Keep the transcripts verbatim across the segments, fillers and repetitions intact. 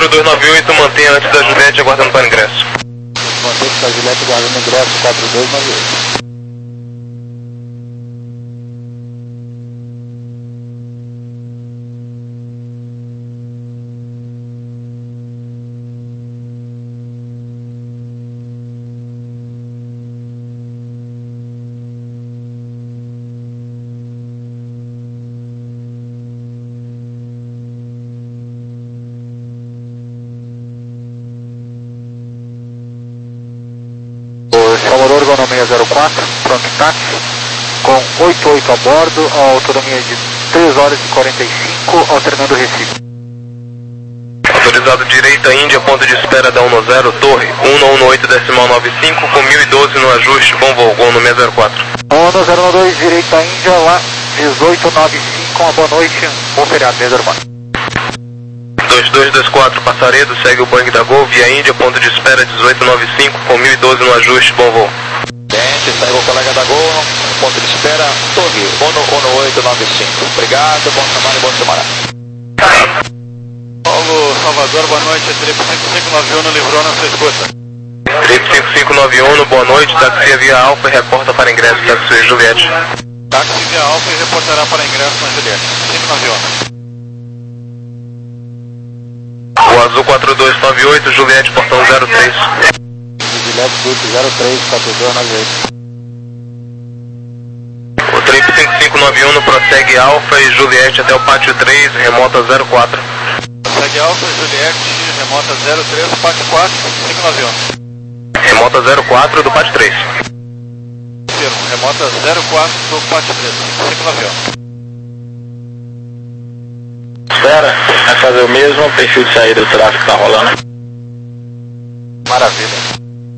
quatro dois nove oito, mantenha antes da Juliette aguardando para ingresso. Mantenha antes da Juliette aguardando ingresso quatro dois nove oito. Salvador, Gonomia zero quatro, pronto táxi, com oito oito a bordo, a autonomia de três horas e quarenta e cinco, alternando o Recife. Autorizado direita Índia, ponto de espera da um zero, torre um um oito decimal nove cinco, com mil e doze no ajuste, bom voo, Gonomia zero quatro. um zero dois, direita Índia, lá dezoito nove cinco, uma boa noite, bom feriado, mesa urbana. dois dois dois quatro, Passaredo, segue o Boeing da Gol, via Índia, ponto de espera dezoito nove cinco, com mil e doze no ajuste, bom voo. Gente, segue o colega da Gol, ponto de espera, torre um um oito nove cinco. Obrigado, bom trabalho, boa semana. Paulo, Salvador, boa noite, Trip cinco cinco nove um, livrou na sua escuta. Trip cinco cinco nove um, boa noite, táxi via Alfa e reporta para ingresso, táxi Juliette. Táxi via Alfa e reportará para ingresso na Juliette, cinco nove um. O Azul quatro dois nove oito, Juliette, portão zero três. Juliette, Duque zero três, quatro dois nove oito. O Trip cinco cinco nove um prossegue Alfa e Juliette até o pátio três, remota zero quatro. Prossegue Alfa, Juliette, remota zero três, pátio quatro, cinco nove um. Remota zero quatro do pátio três. Firmo, remota zero quatro do pátio três, cinco nove um. Espera, vai fazer o mesmo, perfil de saída do tráfego está rolando. Maravilha.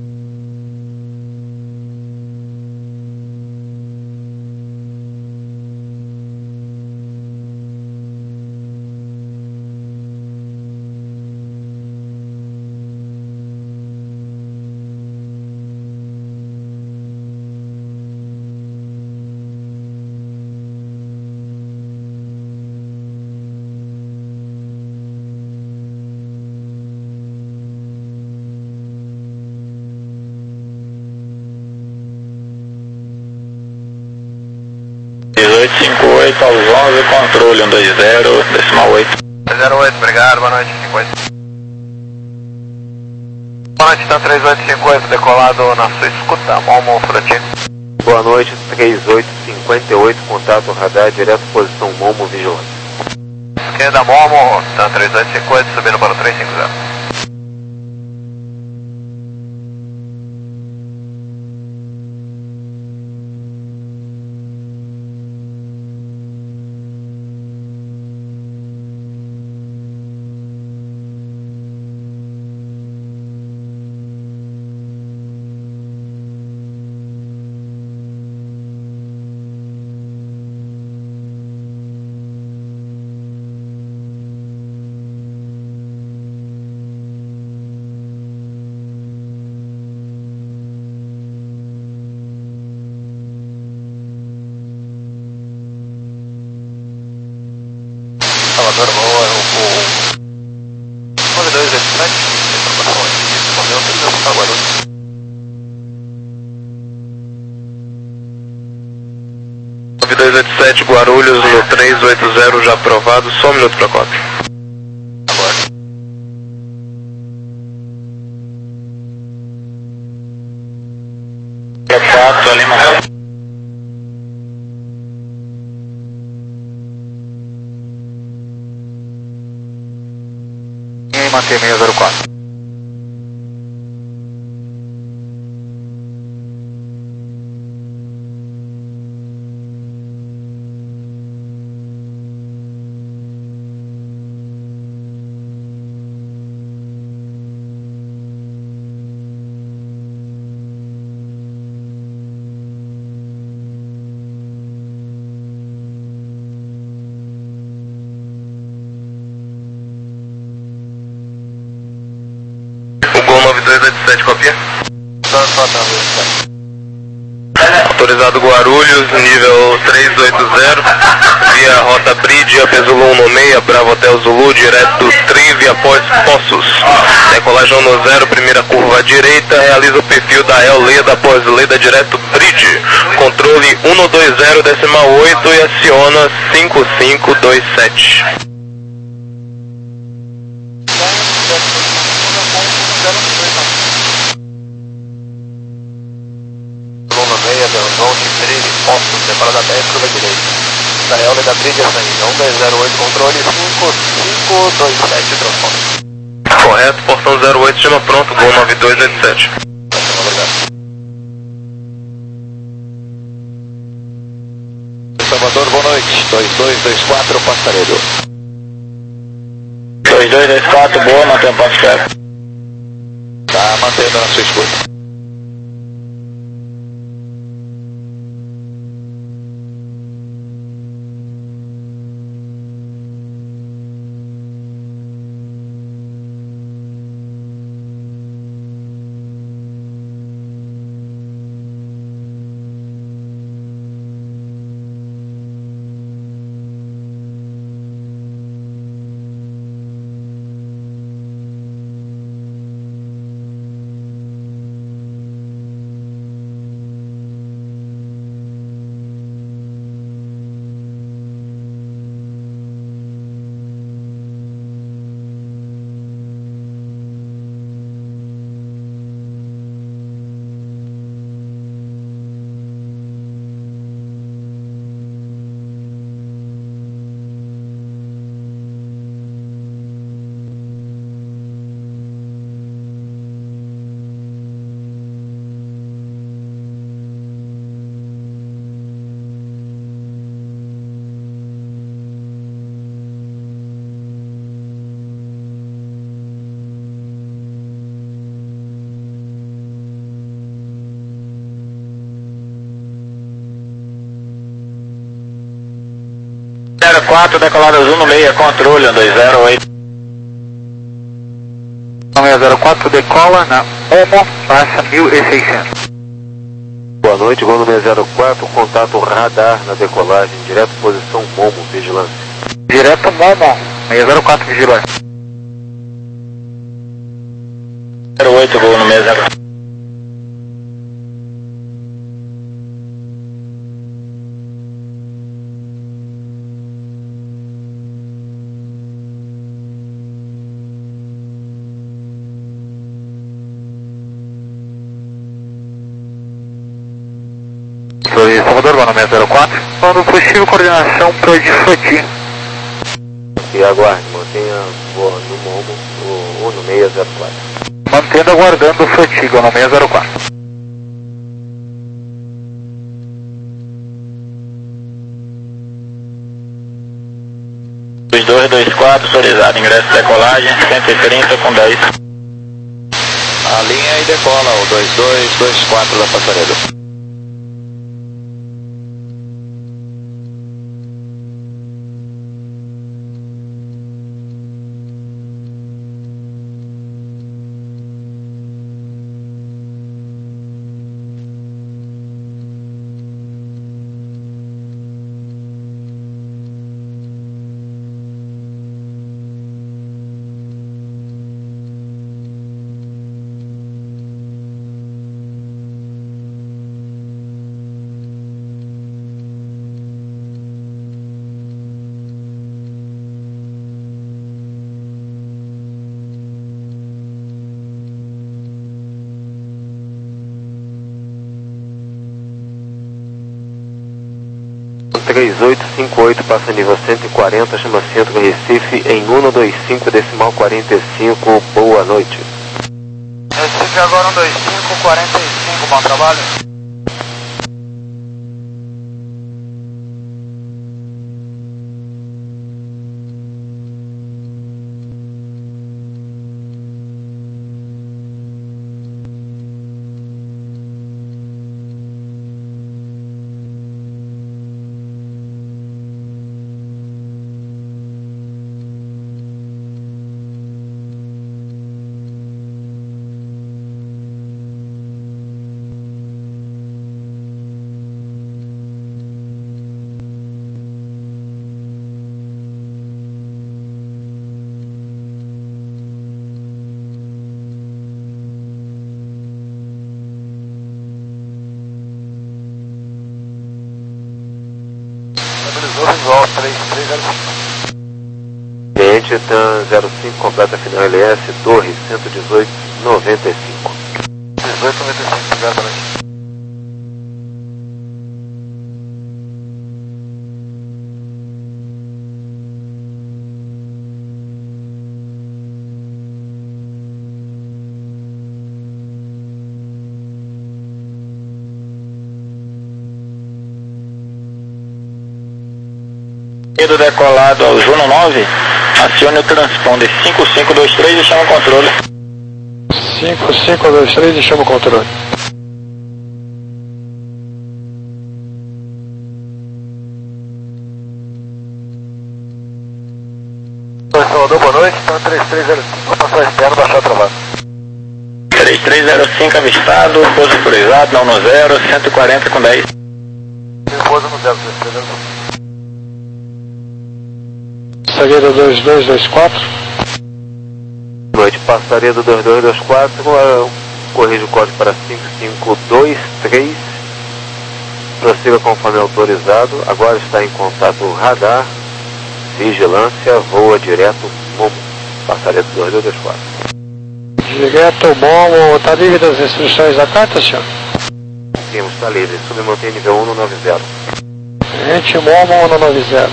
dezoito cinquenta e oito aos onze, controle um dois zero, decimal oito. zero oito, obrigado, boa noite, cinquenta. Boa noite, tá três oito cinco oito, decolado na sua escuta, Momo Frutino. Boa noite, três oito cinco oito, contato radar, direto posição Momo Vigilante. Esquerda Momo, tá três oito cinco oito, subindo para o três cinco zero. Salvador, boa, o nove dois oito sete, informação aqui, correu três para Guarulhos. nove dois oito sete, Guarulhos, no três oito zero, já aprovado, só um minuto para cópia. Agora. quatro, Lima. E manter seis zero quatro. nove dois oito sete, copia? autorizado Guarulhos, nível trezentos e oitenta, via rota Bridge, P Zulu um no meia, Bravo Hotel Zulu, direto Trive após Poços. Decolagem no zero, primeira curva à direita, realiza o perfil da El Leda após Leda direto Bridge. Controle um dois zero decimal oito e aciona cinco cinco dois sete. Decolada dez, curva direita. Da El Leda Bridge, um dois zero oito, controle cinco cinco dois sete, transponder. Correto, portão zero oito, chama pronto, voo nove dois oito sete. Salvador, boa noite. dois dois dois quatro, Passaredo. dois dois dois quatro, boa, mantém o ponto de carga. Tá mantendo na sua escuta. zero quatro, decolada azul no meia, controle um dois zero oito. seis zero quatro, decola na Omo, passa mil e seiscentos. Boa noite, voo seis zero quatro, contato radar na decolagem, direto posição Momo, vigilância. Direto Momo, seis zero quatro, vigilância. zero oito, voo no seis zero quatro. Salvador, voo no seis zero quatro. Falando possível coordenação para o de Foti. E aguarde, mantenha voa no Momo, ou no seis zero quatro. Mantendo aguardando o Fatiga no seis zero quatro. dois dois dois quatro, autorizado, ingresso de decolagem, cento e trinta com dez. A linha e decola o dois dois dois quatro da Passaredo. três oito cinco oito, passa nível cento e quarenta, chama Centro Recife em um dois cinco decimal quarenta e cinco, boa noite. Recife agora um dois cinco quarenta e cinco, bom trabalho. três três zero cinco. Cliente TAM zero cinco, completa final L S, torre cento e dezoito, noventa e cinco. dezoito noventa e cinco, exatamente. Decolado ao Juno nove, acione o transponder cinco cinco dois três e chama o controle. cinco cinco dois três e chama o controle. Salvador, boa noite, então três três zero cinco, passar externo, baixar travado. três três zero cinco avistado, pouso autorizado, não no zero, cento e quarenta com dez. Pouso no zero, três três zero cinco. Passaredo dois dois dois quatro. Noite, passaredo dois dois dois quatro, corrige o código para cinco cinco dois três, prossiga conforme autorizado, agora está em contato radar, vigilância, voa direto, Momo, passaredo dois dois dois quatro. Direto, Momo, está livre das instruções da carta, senhor? Sim, está livre, submantém nível um no nove zero. Gente, Momo no nove zero.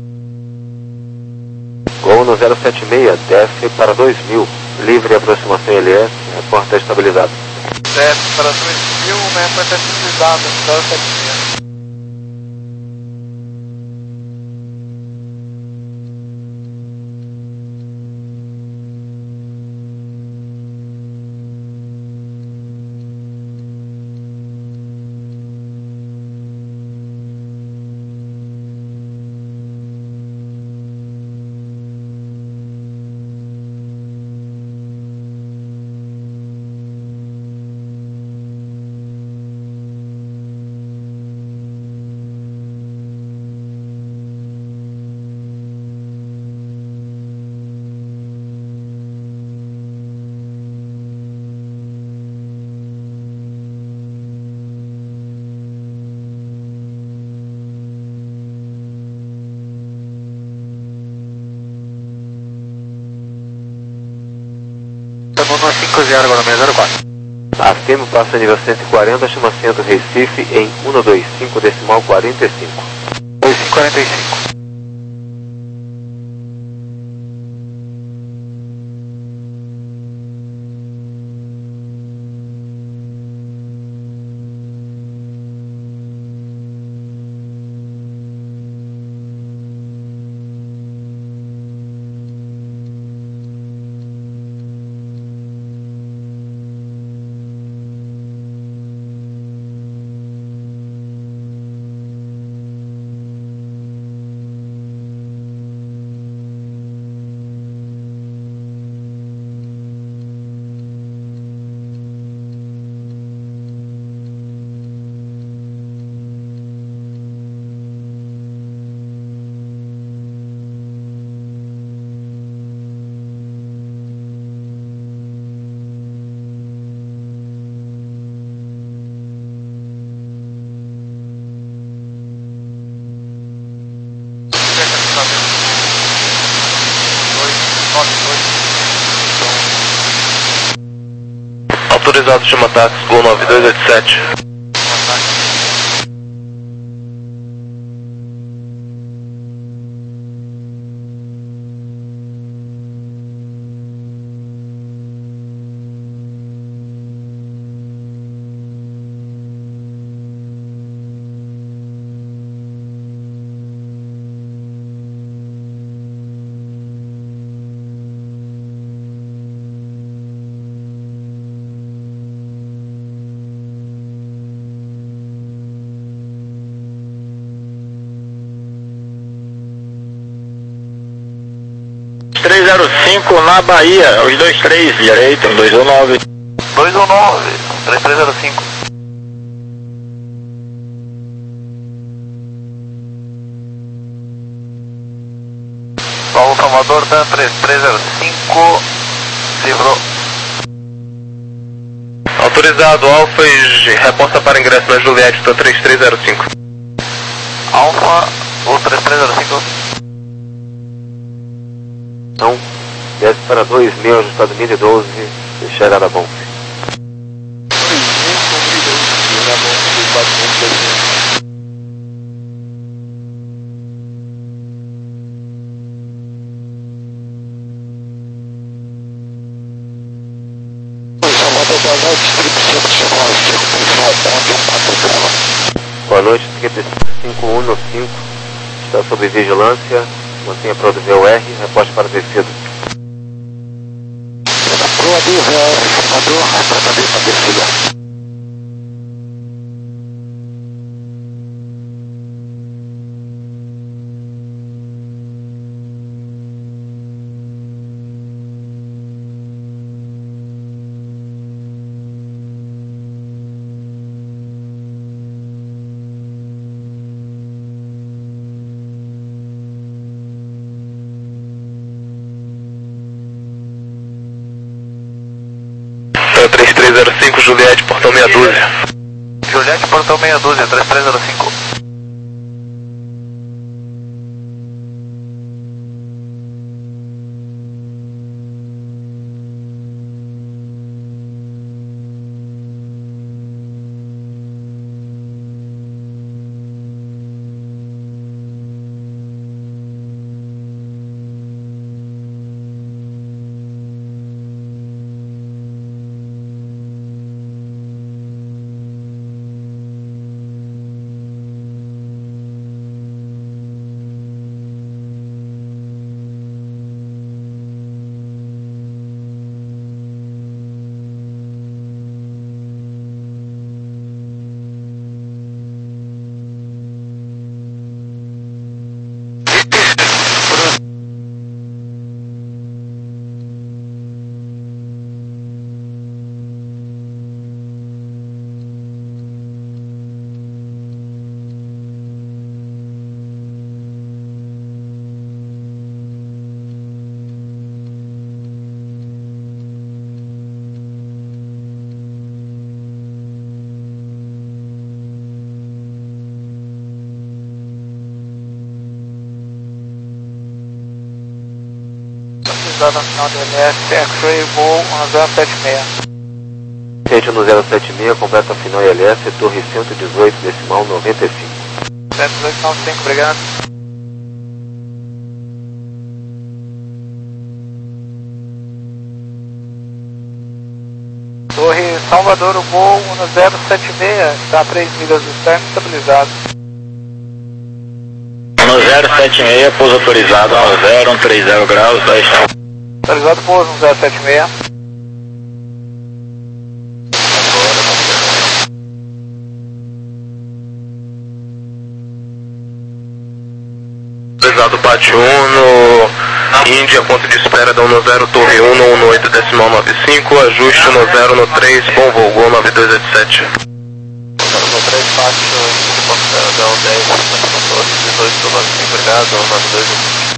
Gol no zero sete seis, desce para dois mil, livre aproximação L S, reporta estabilizado. Desce para dois mil, né, para estar estabilizado, zero sete seis. Estamos no cinco zero agora, seis zero quatro. Afirma, passa nível cento e quarenta, chama centro Recife em cento e vinte e cinco, decimal quarenta e cinco. dois cinco quarenta e cinco. Autorizado, chama táxi, Gol nove dois oito sete. três zero cinco na Bahia, os dois três, direito, dois um nove. dois um nove, três três zero cinco. Paulo Salvador, Dan três três zero cinco, livrou. Autorizado, Alfa e reporta para ingresso na Juliette, TAM três três zero cinco. Alfa, o três três zero cinco. Então, desce para dois mil, ajustado mil e doze, e chega da bomba. Boa noite, trinta e cinco um no cinco, está sob vigilância, mantenha para o D V O R, reporte para descida. Boa D V O R, informador, reportador para descida. três três zero cinco, Juliette, portão meia dúzia. Juliette, portão meia dúzia, três três zero cinco. No final do L S, X-Ray, voo um zero sete seis. Sente no zero sete seis, completa final I L S, torre cento e dezoito, decimal noventa e cinco. cento e dezoito, noventa e cinco, obrigado. Torre Salvador, o voo um zero sete seis, está a três milhas do externo, estabilizado. No zero sete seis, pouso autorizado ao zero, um três zero graus, dez. Autorizado, pouso um zero sete seis. Autorizado Bate um no Índia, ponto de espera da um no zero, torre um no um no oito, decimal noventa e cinco, ajuste no zero no três, bom voo, Gol nove dois oito sete. zero no três, baixo, Del dez, dezoito, noventa e cinco, obrigado, nove dois oito sete.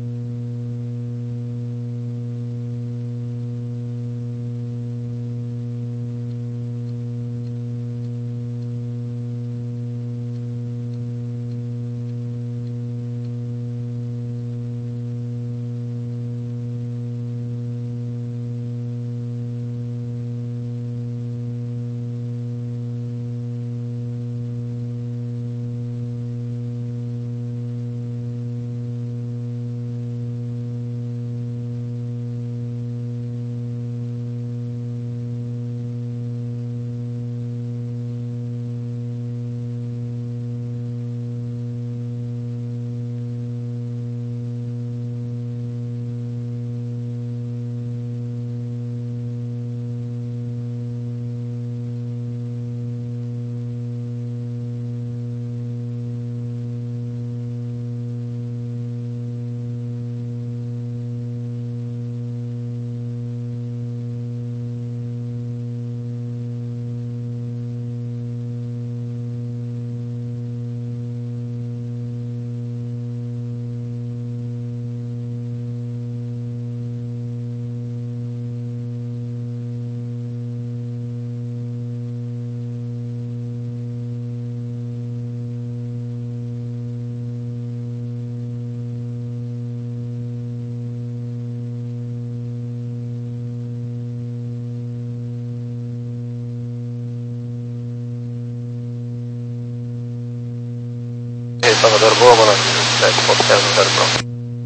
Salvador, boa, boa noite, sete ponto zero zero pronto.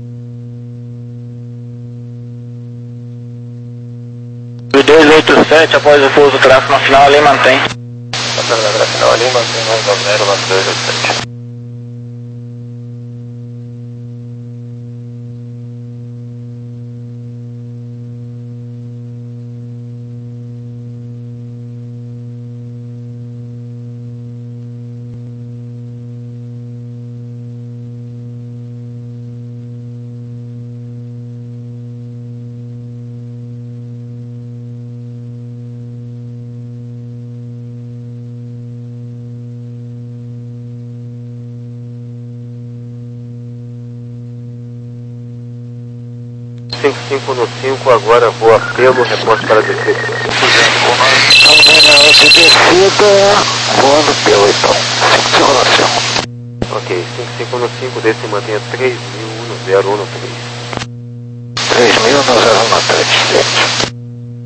dois oito sete, após o pouso, tráfego na final ali, mantém. Passando na final ali, mantém mais nove zero, nove dois oito sete. cinco cinco no cinco, agora voa pelo, reporte para descida. Voando pelo então, circulação. Ok, cinco cinco no cinco, desse mantenha três mil no zero um três. três mil no zero um três.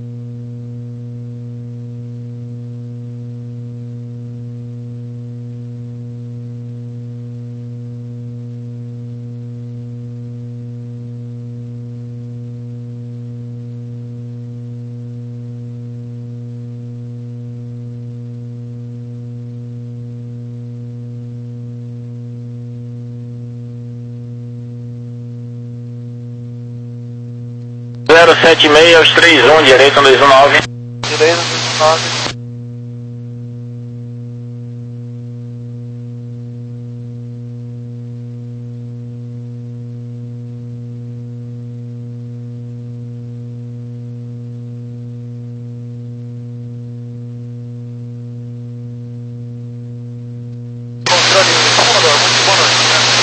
zero sete seis aos três um, direito dois um nove. Direito dois um nove. Controle incômodo, muito boa noite.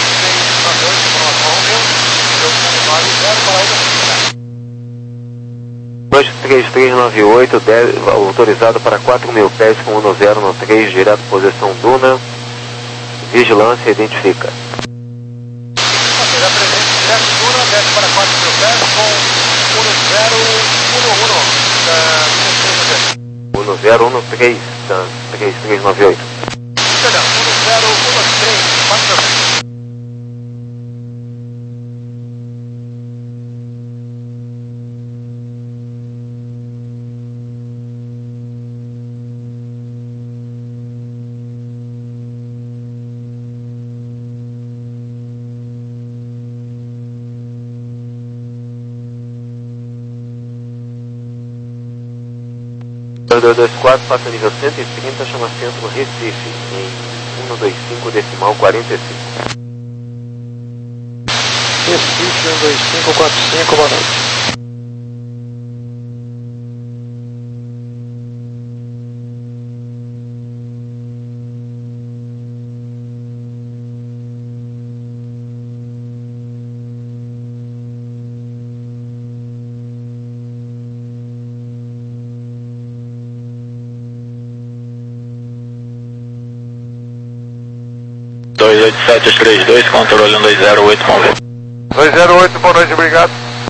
dois três três nove oito, autorizado para quatro mil pés com um zero um três, direto posição Duna. Vigilância, identifica. Será presente direto Duna, desce para quatro mil pés com um zero um um. um zero um três, tá? três três nove oito. Perdão, um zero um três, quatro mil pés. dois dois quatro, passa nível cento e trinta, chama centro Recife, em cento e vinte e cinco, decimal quarenta e cinco. Recife um dois cinco quatro cinco, boa noite. dois oito sete aos três dois, controle um dois zero oito, vamos ver. dois zero oito, boa noite, obrigado.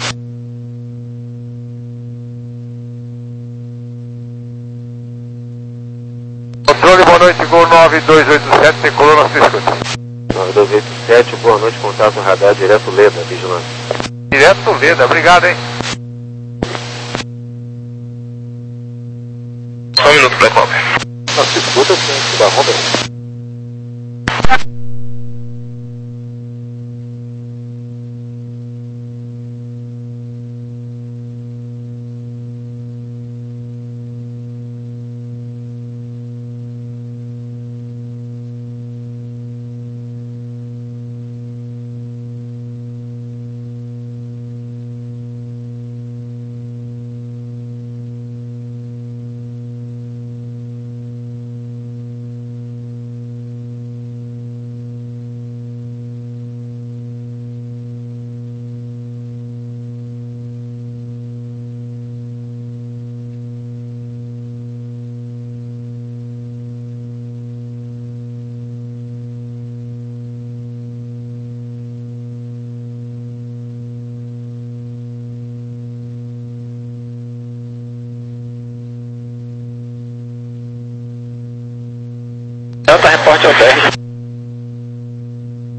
Controle, boa noite, Gol nove dois oito sete, tem coluna seis cinquenta. nove dois oito sete, boa noite, contato radar direto Leda, vigilância. Direto Leda, obrigado, hein. Só um minuto, Black Hawk. Não, se escuta sim, da Robert. Delta, reporte ao teste.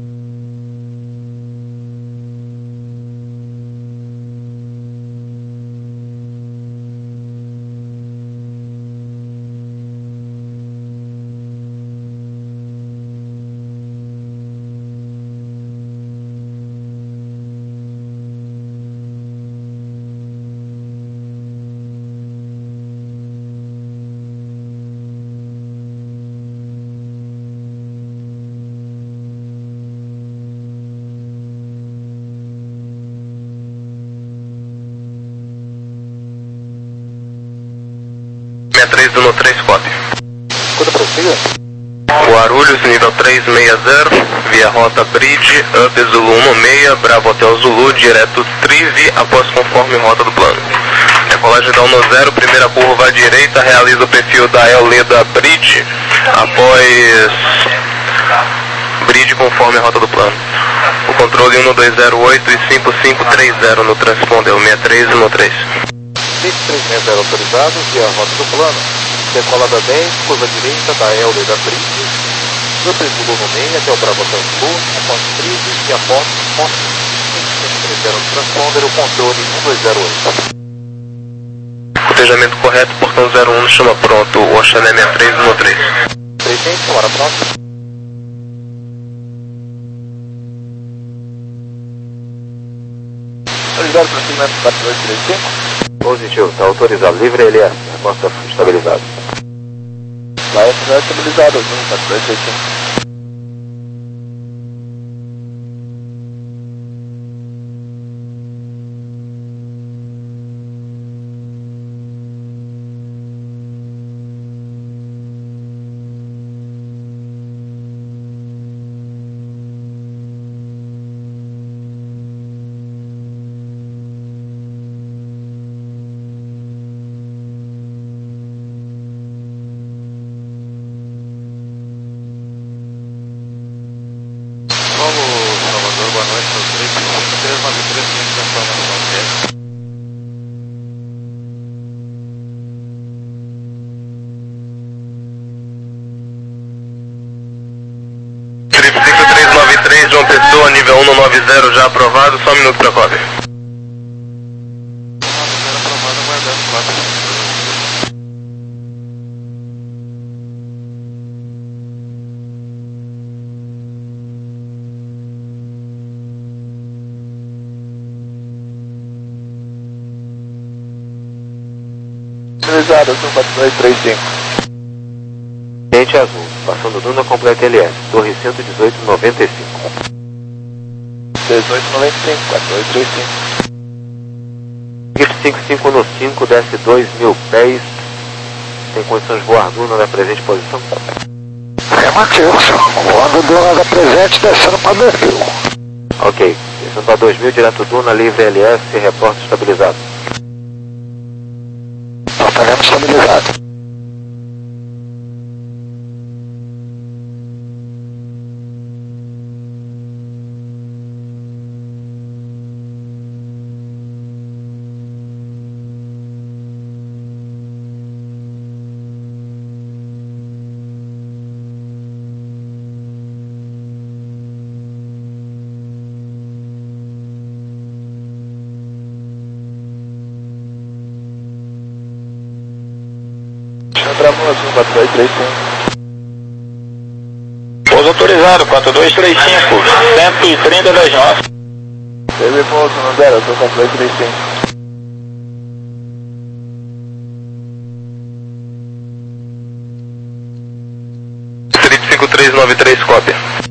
sessenta e três no três, copy. Quando prossiga? Guarulhos, nível três seis zero, via rota Bridge, Up Zulu um seis, Bravo Hotel Zulu, direto Trive, após conforme rota do plano. Decolagem da um zero, primeira curva à direita, realiza o perfil da Eoleda Bridge, após Bridge conforme a rota do plano. O controle um dois zero oito e cinco cinco três zero no transponder, sessenta e três no três. cinco três seis zero autorizado, via rota do plano. Decolada dez, curva direita da Eoleda Bridge, do Zulu no meio até o Bravo Hotel Zulu, após Trive e após ponto cinco cinco três zero no transponder, o controle um dois zero oito. Cotejamento correto, portão zero um, chama pronto, o Oxané sessenta e três no três. três cem, hora pronto. Autorizado prosseguimento quatro dois três cinco. Positivo, está autorizado. Livre L S, resposta estabilizado. Vai ativar estabilizado, quatro dois três cinco. Salvador, boa noite, três três nove três, informação técnica. Trip cinco três nove três, João Pessoa, nível um no nove zero, já aprovado, só um minuto para cópia. Aprovado, aguardando quatro. Autorizado, quatro dois três cinco. Cliente azul, passando Duna completa L S, Torre cento e dezoito, noventa e cinco. dezoito noventa e cinco, quatro dois três cinco. Gift cinco cinco no cinco, desce dois mil pés. Tem condições de voar Duna na presente posição? É Matheus, voando Duna da presente, descendo para dois mil. Ok, descendo para dois mil, direto Duna, livre L S, reporte estabilizado. Apartamento estabilizado. quatro dois três cinco. Pouso autorizado, quatro dois três cinco, cento e trinta das nove. Teve pouso no zero, eu sou quatro dois três cinco. Trip cinco três nove três, cópia.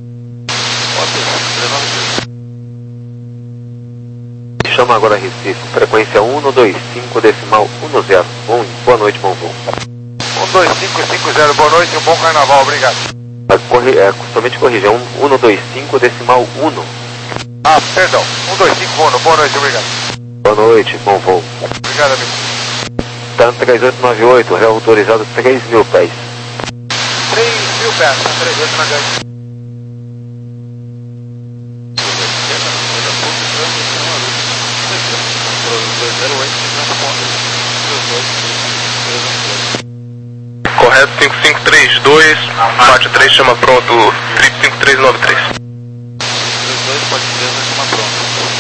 Chama agora Recife, frequência um dois cinco, decimal um zero. Bom, boa noite, bom voo. um dois cinco cinco zero, boa noite, um bom carnaval, obrigado. Corri, é, somente corrija, um dois cinco, decimal um. Ah, perdão, um dois cinco, boa, boa noite, obrigado. Boa noite, bom voo. Obrigado, amigo. TAN três oito nove oito, reautorizado três mil pés. três mil pés, três oito na gangue. Correto, cinco cinco três dois, bate três, chama pronto, Trip cinco três nove três. três dois, pode três, vai chamar pronto.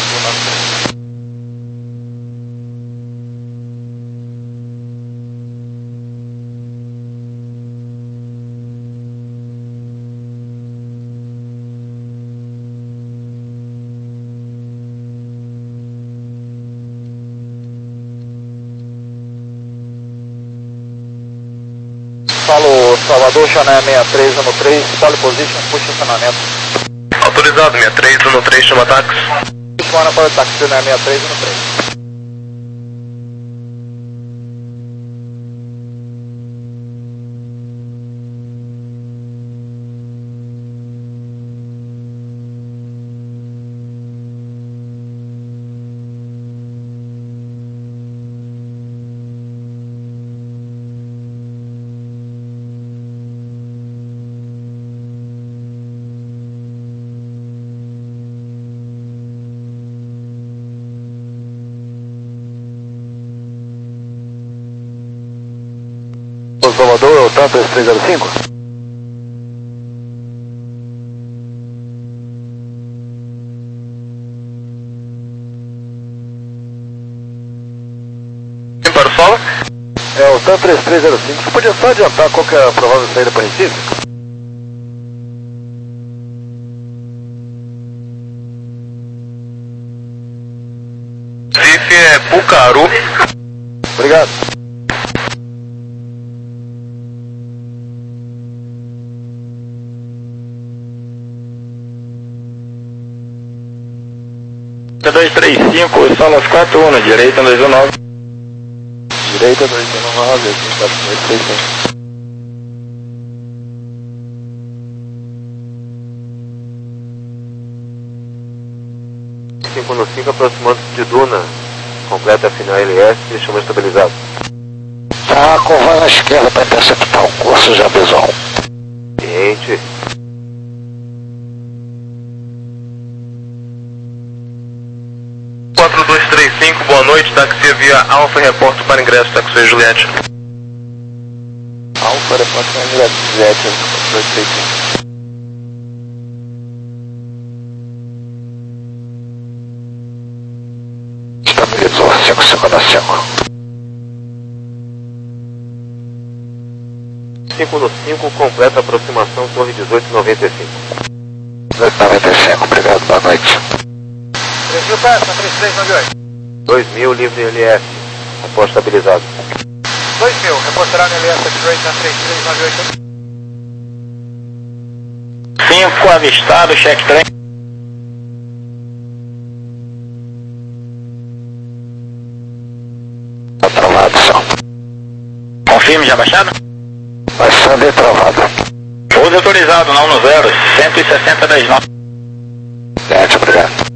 Falo Salvador, Chané sessenta e três no três, pole position, puxa estacionamento. Autorizado, sessenta e três no três, chama táxi. Fora para o táxi, Chané sessenta e três no três. Rodou o TAM três três zero cinco? Quem para o solo? É o TAM três três zero cinco. Você podia só adiantar qual que é a provável saída para Recife? Recife é Pucaru. Obrigado. dois três cinco, Solas quatro um, direita dois um nove. Direita dois um nove, aqui está dois três cinco. cinco no cinco, aproximando-se de Duna. Completa a final L S e chama estabilizado. Tá com vai na esquerda para interceptar o curso já visual. Ciente. quatro dois três cinco, boa noite, táxi via Alfa, reporto para ingresso, táxi Juliette. Alfa, reporte para ingresso, Juliette, quatro dois três cinco. Estabilizou, cinco cinco cinco. cinco no cinco, completa a aproximação Torre dezoito noventa e cinco. dezoito noventa e cinco, obrigado, boa noite. três mil pés, três três nove oito. dois mil, livre L S. Após estabilizado. dois mil, reportará no L S X-Ray na três três nove oito. cinco avistado, check trem. Tá travado, só. Confirme, já baixado? Baixando e travado. Pouso autorizado, não no zero, cento e sessenta dez nove. Gente, obrigado.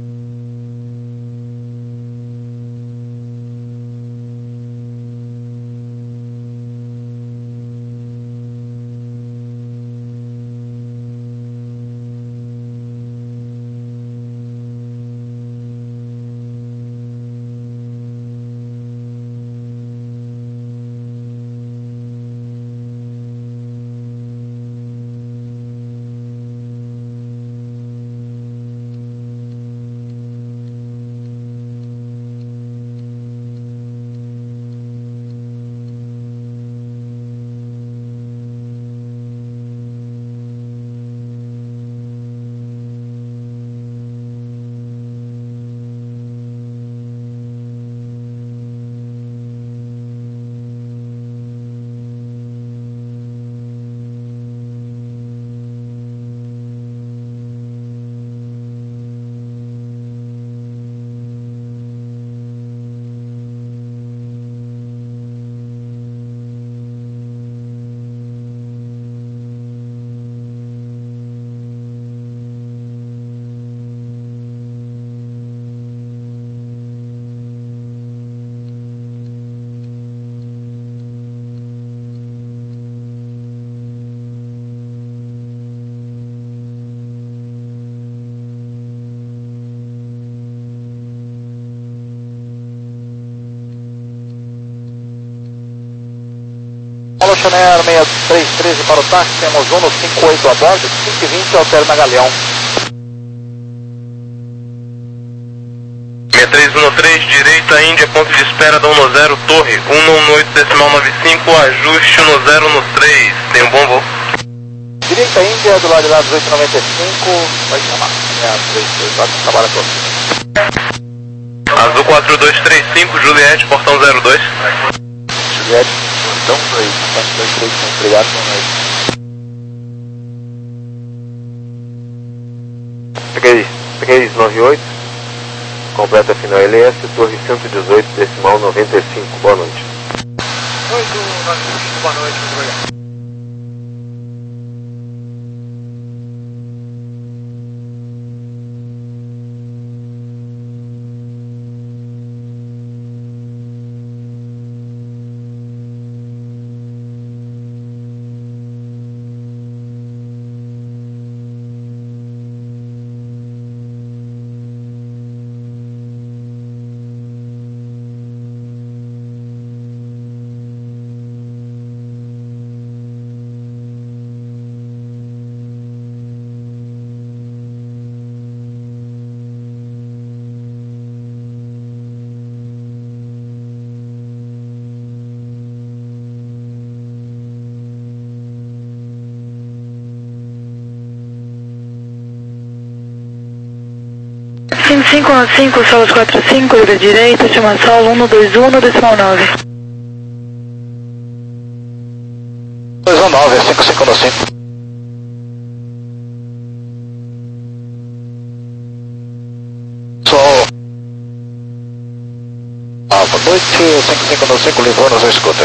Paulo Chanel seis três um três para o táxi, temos um no cinco oito a bordo, cinco e vinte altera na Galeão. seis três um três, direita, Índia, ponto de espera da um zero, torre, um oito decimal nove cinco, ajuste no zero no três, tem um bom voo. Direita Índia, do lado de lá dezoito noventa e cinco, vai chamar. É, três três, vai acabar a Azul quatro dois três cinco, Juliette, portão zero dois. Juliette, portão dois, quatro dois três cinco, obrigado, boa noite. três três nove oito. Completa a final L S, Torre cento e dezoito, decimal noventa e cinco. Boa noite. oito nove cinco, boa noite, muito obrigado. cinco um cinco, solos quatro cinco, livre direita, chama solo um dois um, decimal nove. dois um nove, é cinco cinco cinco. Sol. Ah, boa noite, cinco cinco cinco, livrou nos escuta.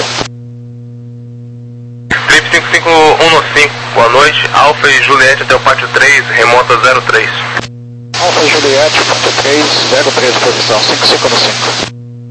Clipe cinco cinco um cinco, boa noite, Alfa e Juliette até o pátio três, remota zero três. Alfa e Juliette, ponto três, zero três, posição, cinco cinco cinco.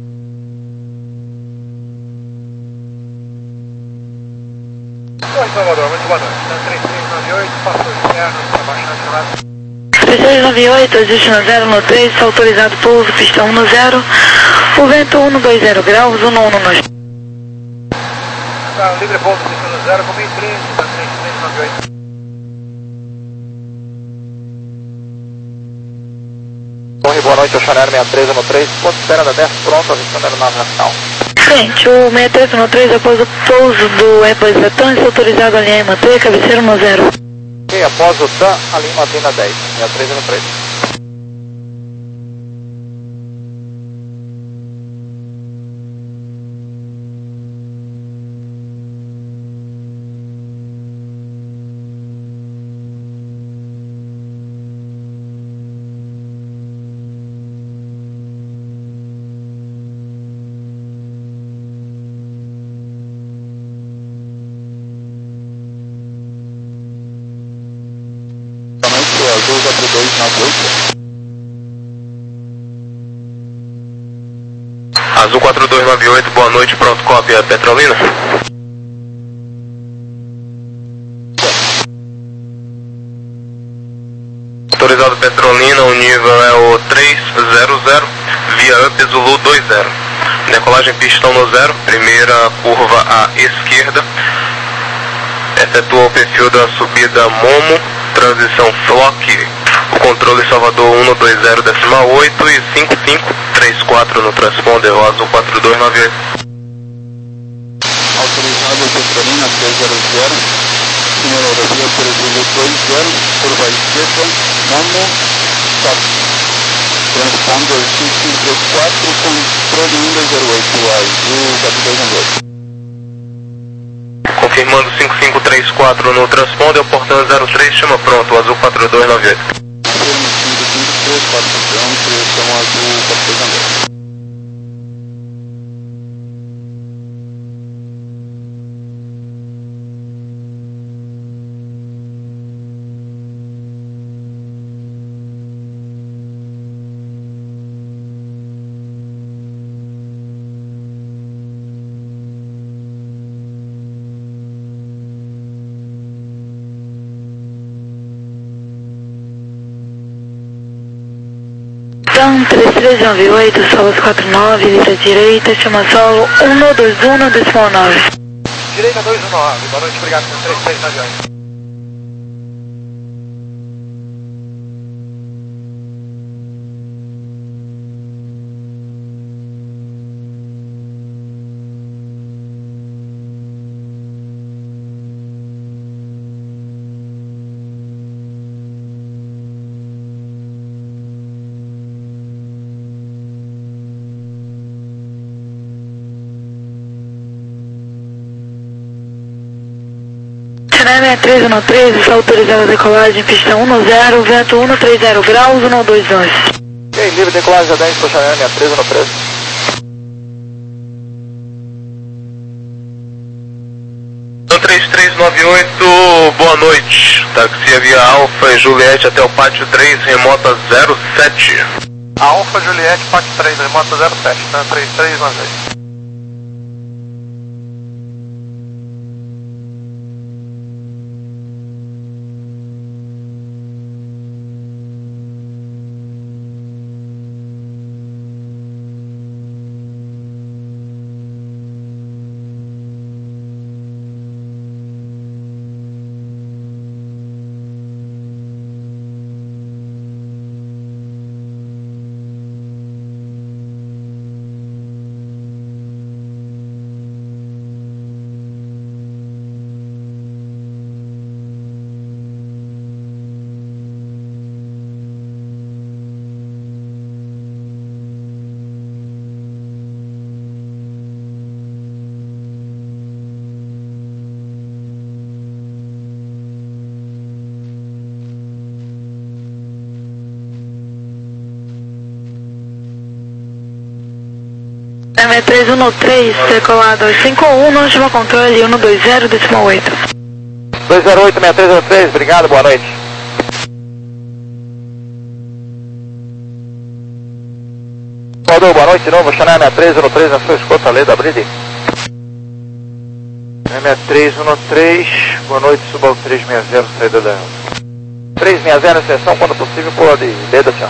Oi, Salvador, muito boa noite. três três nove oito, passou externo, para baixar de lado. três três nove oito, existe no zero no três, está autorizado pouso, pista um no zero, o vento um dois zero graus, um um no chão. Tá, livre pouso, pista no zero, como em três, tá três três nove oito. Torre, boa noite, Oceanário sessenta e três no três, ponto espera da dez, pronto, avistando na nacional. Frente, o sessenta e três no três, após o pouso do Airbus Latam, está autorizado a linha em manter, cabeceira no zero. Ok, após o T A M, a linha mantém na dez, sessenta e três no três. Azul quatro dois nove oito. Azul quatro dois nove oito, boa noite, pronto, cópia Petrolina. Autorizado Petrolina, o nível é o três zero zero, via Up Zulu dois zero. Decolagem pistão no zero, primeira curva à esquerda. Efetua o perfil da subida Momo, transição Flock, o controle Salvador um dois zero decimal oito e cinco cinco três quatro no transponder, o Azul quatro dois nove oito. Autorizado Petrolina três zero zero, numerografia Brasil dois zero, curva esquerda, Momo, stop. Transponder cinco cinco três quatro, controle um dois zero oito, Azul quatro dois nove oito. Confirmando cinco cinco três quatro no transponder, o portão zero três, chama pronto, o Azul quatro dois nove oito. Confirmo cinco cinco três quatro, portão, direção Azul quatro dois nove oito. Então, três três nove oito, solos quatro nove, livre direita, chama solo um dois um, decimal nove. Direita dois um nove, boa noite, obrigado por três três nove oito. sessenta e três no três, está autorizada a decolagem, pista um no zero, vento um três zero graus, um dois dois. Ok, livre decolagem a dez, Oceanário sessenta e três no três. três três nove oito, boa noite, táxi via Alfa e Juliette até o pátio três, remota zero sete. Alfa Juliette, pátio três, remota zero sete, tá? três três nove oito. M três um três, decolado cinco um, no último controle um dois zero, decimal oito. dois zero oito, seis três zero três, obrigado, boa noite. Salvador, boa noite de novo, Xané M três um três na sua escuta, Leda Bride. M três um três, boa noite, suba ao três seis zero, saída da três seis zero, extensão, quando possível, pula de Leda, tchau.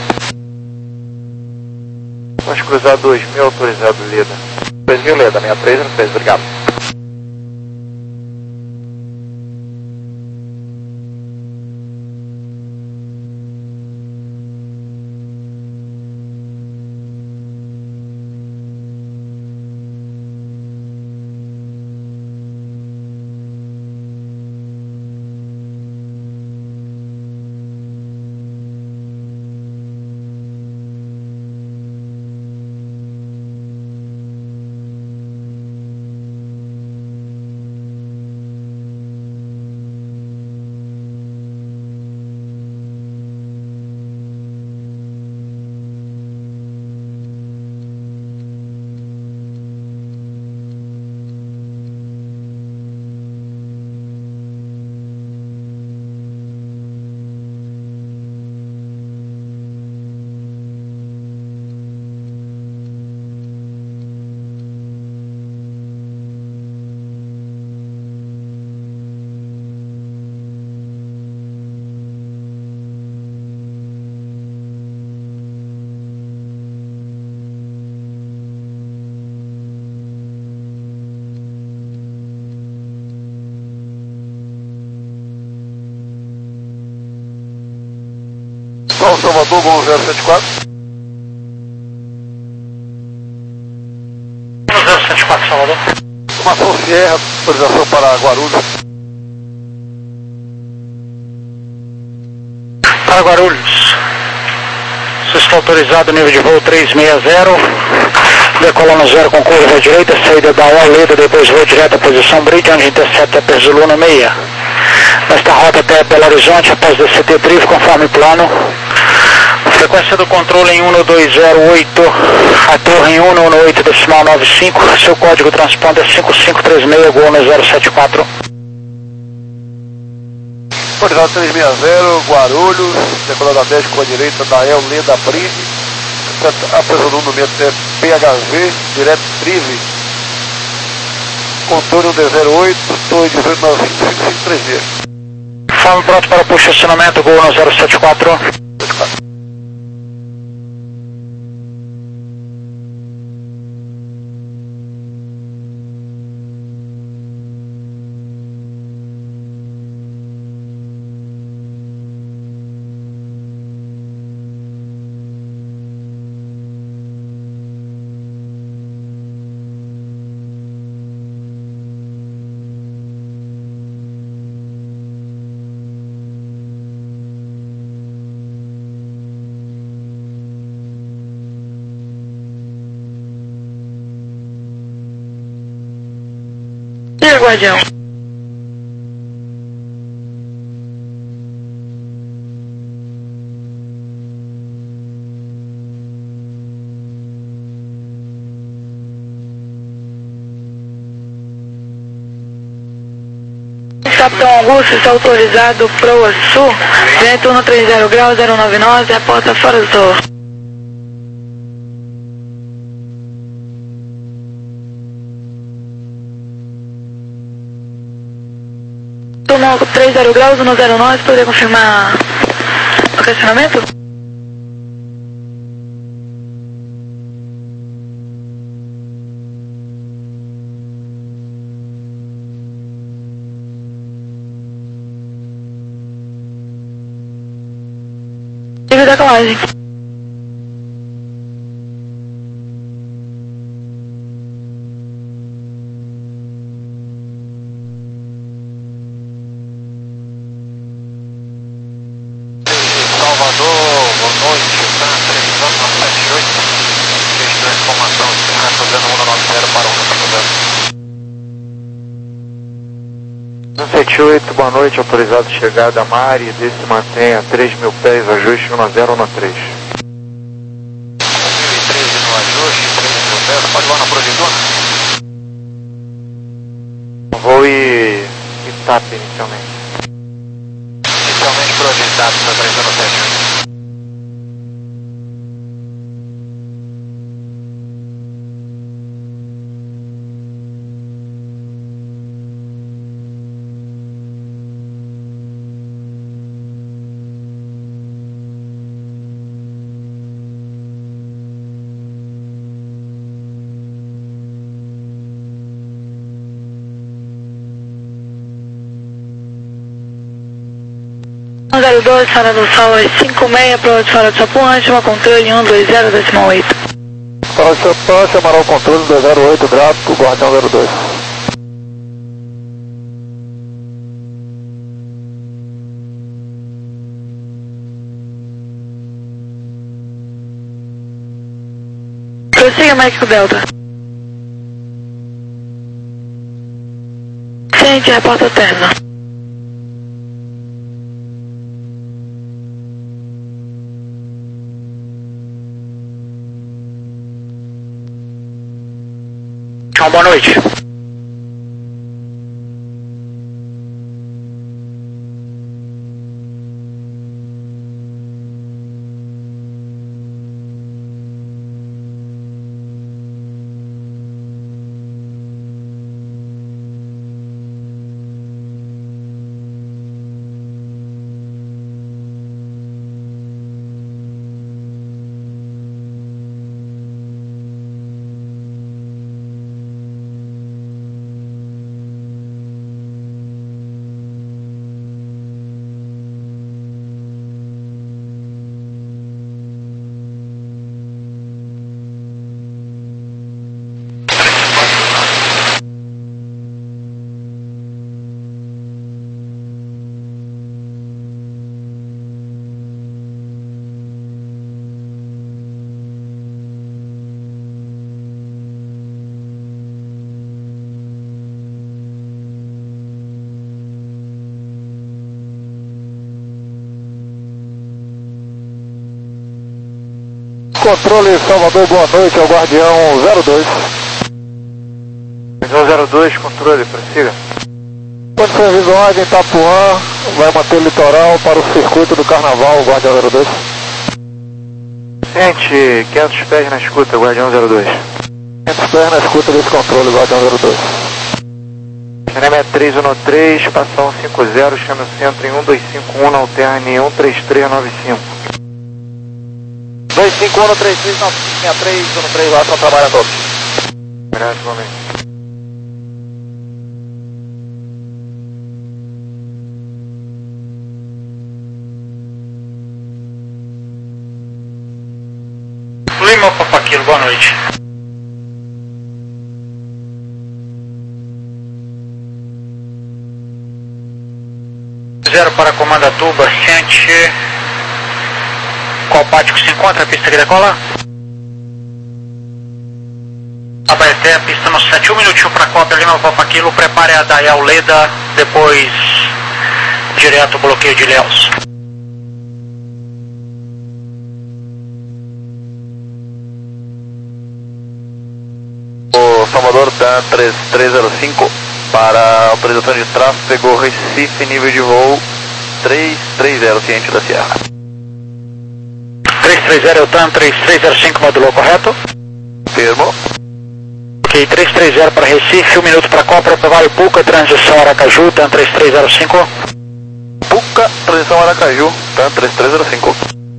Vamos cruzar dois mil, autorizado Leda. dois mil Leda, seis três um três, obrigado. São Salvador, Gol zero sete quatro. zero sete quatro, Salvador. Formação Sierra, autorização para Guarulhos. Para Guarulhos. Você está autorizado, nível de voo três seis zero. Decolando zero com curva à direita, saída da O Leda, depois voo direto à posição Bridge, onde intercepta P Zulu no seis. Nesta rota até Belo Horizonte, após descer T Drive, conforme plano. Frequência do controle em um dois zero oito, a torre em um um oito, decimal nove cinco, seu código transponder cinco cinco três seis, Gol no zero sete quatro. Autorizado três seis zero, Guarulhos, decolando a dez com a direita da El Leda Bridge, a peso no número é P H V, direto Drive, contorno de zero oito, torre de nove cinco cinco três seis. Fome pronto para o posicionamento, Gol no zero sete quatro. E aí, Guardião? Capitão Augusto está autorizado para o sul, vento um três zero graus, zero nove nove, a porta fora do torre. três zero graus, um zero nove, poderia confirmar o questionamento? Nível da calagem. sete oito, boa noite, autorizado chegada a Mari, desse mantenha três mil pés, ajuste um zero um três. mil e treze no ajuste, três mil pés, pode lá na projetora? Vou e Itap inicialmente. Inicialmente projetado, está trazendo o teste. um zero dois, fora do sol às cinco e meia, prova de fora de Sapuã, chama controle um dois zero, decimal oito. Fora de Sapuã, chamará o controle dois zero oito, gráfico, Guardião zero dois. Prossiga, México Delta. Ciente, reporta terno. Tchau, boa noite. Controle Salvador, boa noite, ao Guardião zero dois. Guardião zero dois, controle, prossiga. Condições visuais em Itapuã, vai manter o litoral para o circuito do Carnaval, Guardião zero dois. Ciente, quinhentos pés na escuta, Guardião zero dois. quinhentos pés na escuta desse controle, Guardião zero dois. Cinema é três um três, espação cinco zero, chame o centro em um dois cinco um, na alterne um três três nove cinco. dois cinco um, três três nove cinco seis três, um três lá, estão trabalhando todos. Obrigado, momento. Lima Papaquilo, boa noite. Zero para comando Atuba, ciente. Qual pático se encontra? A pista que decola? Abaeté, a pista no sete, um minutinho para cópia, Lima Papaquilo, prepare a Dayal Leda, depois direto bloqueio de Ilhéus. O Salvador da três três zero cinco para autorização de tráfego Recife, nível de voo três três zero, ciente da Sierra. três três zero, TAM três três zero cinco, modulou correto? Firmo. Ok, três três zero para Recife, um minuto para Copra, Vale Puca, transição Aracaju, TAM três três zero cinco. Puca, transição Aracaju, TAM três três zero cinco.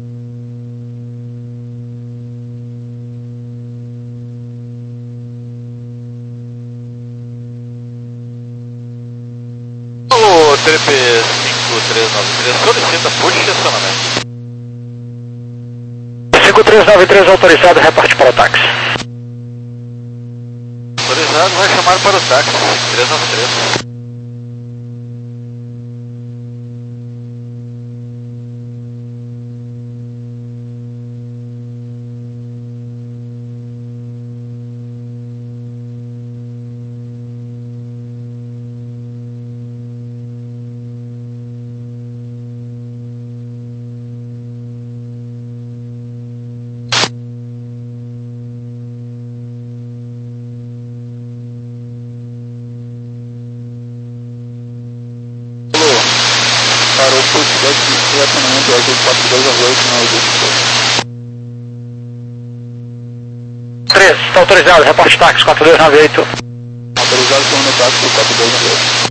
O T P cinco três nove três solicita posicionamento. cinco três nove três autorizado, reporte para o táxi. Autorizado, vai chamar para o táxi cinco três nove três. reacionamento é aquele quatro dois nove oito na oito. três, está autorizado, reporte táxi quatro dois nove oito. Autorizado segundo táxi quatro dois nove oito.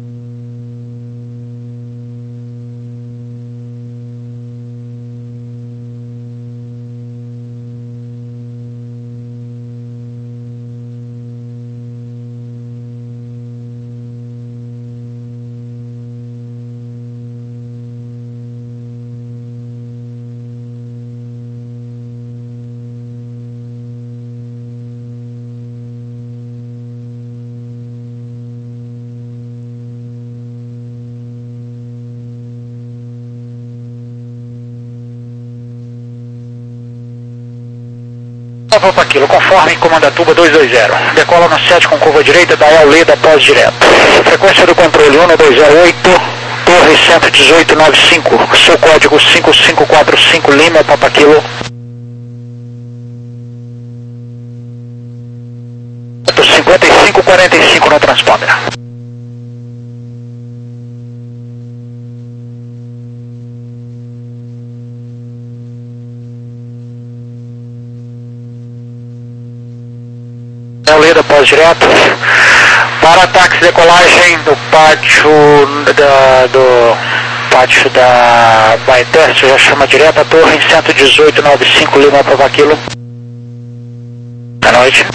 Nova Paquilo, conforme Comandatuba dois dois zero. Decola no sete com curva direita da El Leda pós direto. Frequência do controle um dois zero oito, Torre cento e dezoito noventa e cinco, seu código cinco cinco quatro cinco Lima, Papa Kilo. cinquenta e cinco quarenta e cinco no transponder. Leda pós-direto para táxi decolagem do pátio da, do pátio da Baetercio, já chama direto a torre em cento e dezoito noventa e cinco Lima para Vaquilo. Boa noite.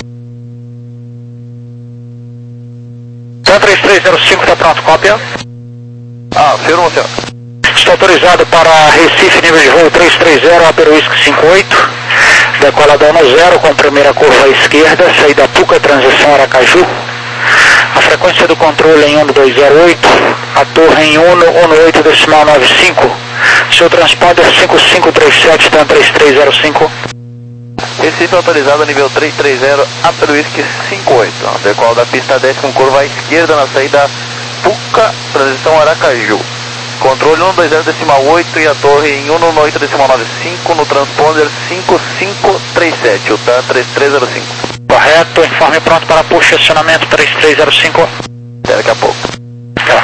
Então três três zero cinco está pronto, cópia. Ah, firma, senhor. Estou autorizado para Recife, nível de voo três três zero, Aperu Whisky cinco oito. Decola dano zero com primeira curva à esquerda, saída Puca, transição Aracaju. A frequência do controle em um dois zero oito, a torre em um um oito decimal noventa e cinco. Seu transponder cinco cinco três sete, TAM três três zero cinco. Recife autorizado nível três três zero, Aperu Whisky cinco oito. Decola da pista dez com curva à esquerda na saída Puca, transição Aracaju. Controle um dois zero decimal oito e a torre em um um oito decimal noventa e cinco no transponder cinco cinco três sete, o TAM três três zero cinco. Correto, informe pronto para push, acionamento três três zero cinco. Até daqui a pouco. Tá.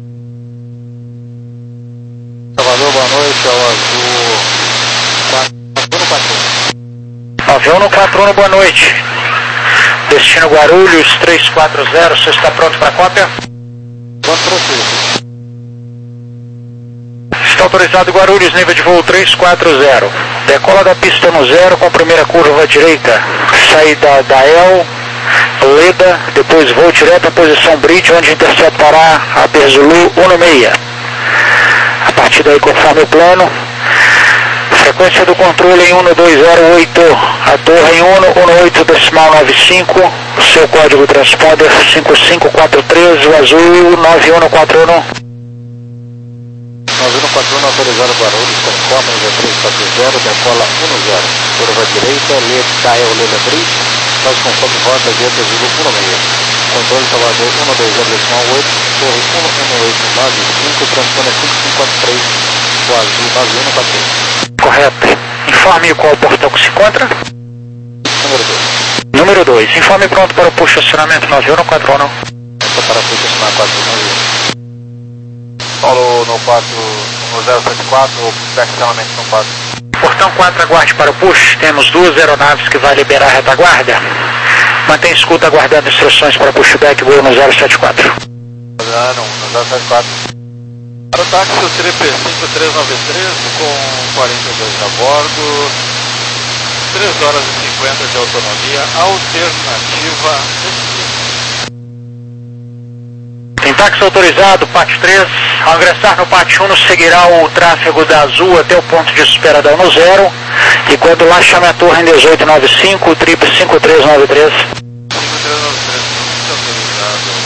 Salvador, boa noite, ao azul Avião no quatro um, boa noite. Destino Guarulhos três quatro zero, você está pronto para cópia? Pronto para você. Está autorizado Guarulhos, nível de voo três quatro zero. Decola da pista no zero com primeira curva à direita. Saída da El, Leda, depois voo direto à posição Bridge, onde interceptará a Berzulu um no seis. A partir daí, conforme o plano, frequência do controle em um dois zero oito, a torre em um um oito decimal noventa e cinco, seu código transponder cinco cinco quatro três, o azul nove um quatro um. nove um quatro um autorizado Guarulhos, conforme nível três quatro zero, decola um zero. Curva direita, da El Leda Bridge, nós conforme rota via Berzulu um no seis. Controle Salvador um dois zero decimal oito, torre um um oito nove cinco, transponder cinco cinco quatro três, o azul nove um quatro três. Correto. Informe qual portão que se encontra. Número dois. Número dois. Informe pronto para o push, acionamento nove um quatro um. Essa para puxa na quatro nove um. Paulo no quatro, no zero sete quatro, perfeccionamento no quatro. Portão quatro, aguarde para o push. Temos duas aeronaves que vai liberar a retaguarda. Mantém escuta aguardando instruções para pushback, voo no zero sete quatro. Ah, não, no zero sete quatro. Para o táxi, o Trip cinco três nove três com quarenta e dois a bordo, três horas e cinquenta de autonomia, alternativa. Tem táxi autorizado, pátio três. Ao ingressar no pátio um, seguirá o tráfego da Azul até o ponto de superação no zero. E quando lá, chame a torre em dezoito noventa e cinco, Trip cinco três nove três. cinco três nove três, autorizado.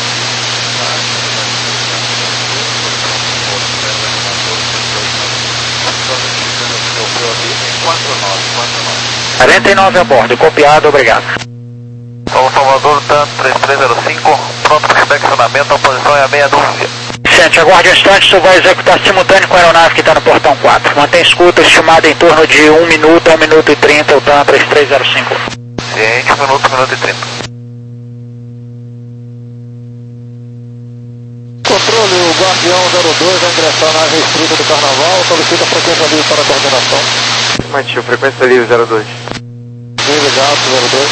quarenta e nove a bordo, copiado, obrigado. São Salvador, TAM três três zero cinco, pronto para flexionamento, a posição é a meia dúzia. Sente, aguarde um instante, o senhor vai executar simultâneo com a aeronave que está no portão quatro. Mantém escuta estimada em torno de um minuto a um minuto e trinta, o TAM três três zero cinco. Ciente, um minuto, um minuto e trinta. Controle, o Guardião zero dois a ingressar na área restrita do Carnaval, solicita frequência livre para a coordenação. Afirmativo, frequência livre zero dois. Livre gato zero dois.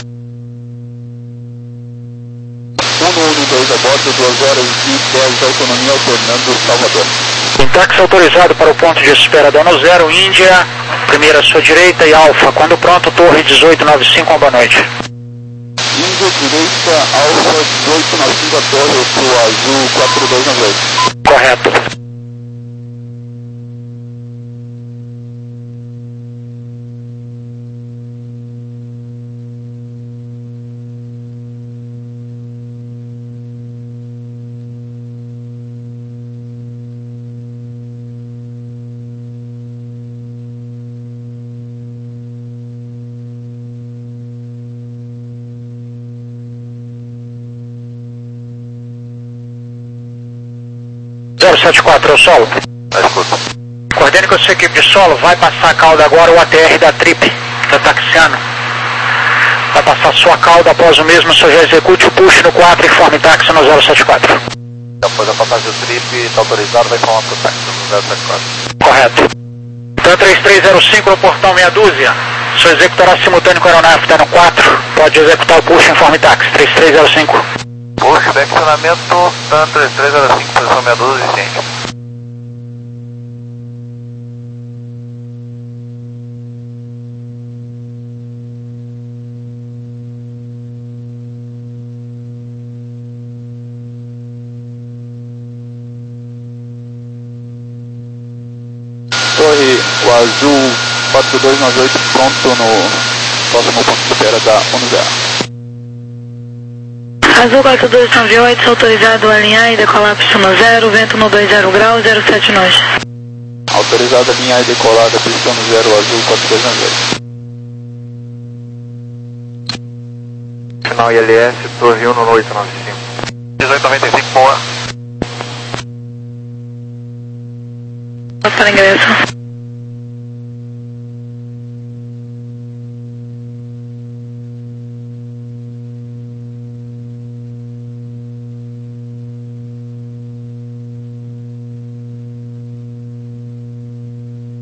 um um dois a bordo, duas horas e dez de autonomia alternando Salvador. Táxi autorizado para o ponto de espera Dono Zero, Índia, primeira à sua direita e Alfa. Quando pronto, Torre dezoito noventa e cinco, uma boa noite. Índia, direita, Alfa dezoito noventa e cinco, a torre pro Azul quatro dois nove oito. Correto. zero sete quatro, é o solo. Coordene com a sua equipe de solo, vai passar a cauda agora o A T R da Trip, da Taxiano. Vai passar sua cauda após o mesmo, só já execute o push no quatro e informe táxi no zero sete quatro. Após a passagem do Trip, está autorizado, vai informar para o táxi no zero sete quatro. Correto. Então três três zero cinco no portão meia dúzia. Só executará simultâneo com a aeronave, está no quatro. Pode executar o push, informe táxi, três três zero cinco. Push, seccionamento, TAN três três zero cinco, posição meia dúzia e ciente. Torre, o Azul quatro dois nove oito pronto no próximo ponto de espera da Uno Zero. Azul quatro dois nove oito, autorizado a alinhar e decolar pista no zero, vento no dois zero graus, zero sete nós. Autorizado a alinhar e decolar da pista no zero, Azul quatro dois nove oito. Final I L S, Torre um oito nove cinco. dezoito noventa e cinco, boa. Para ingresso.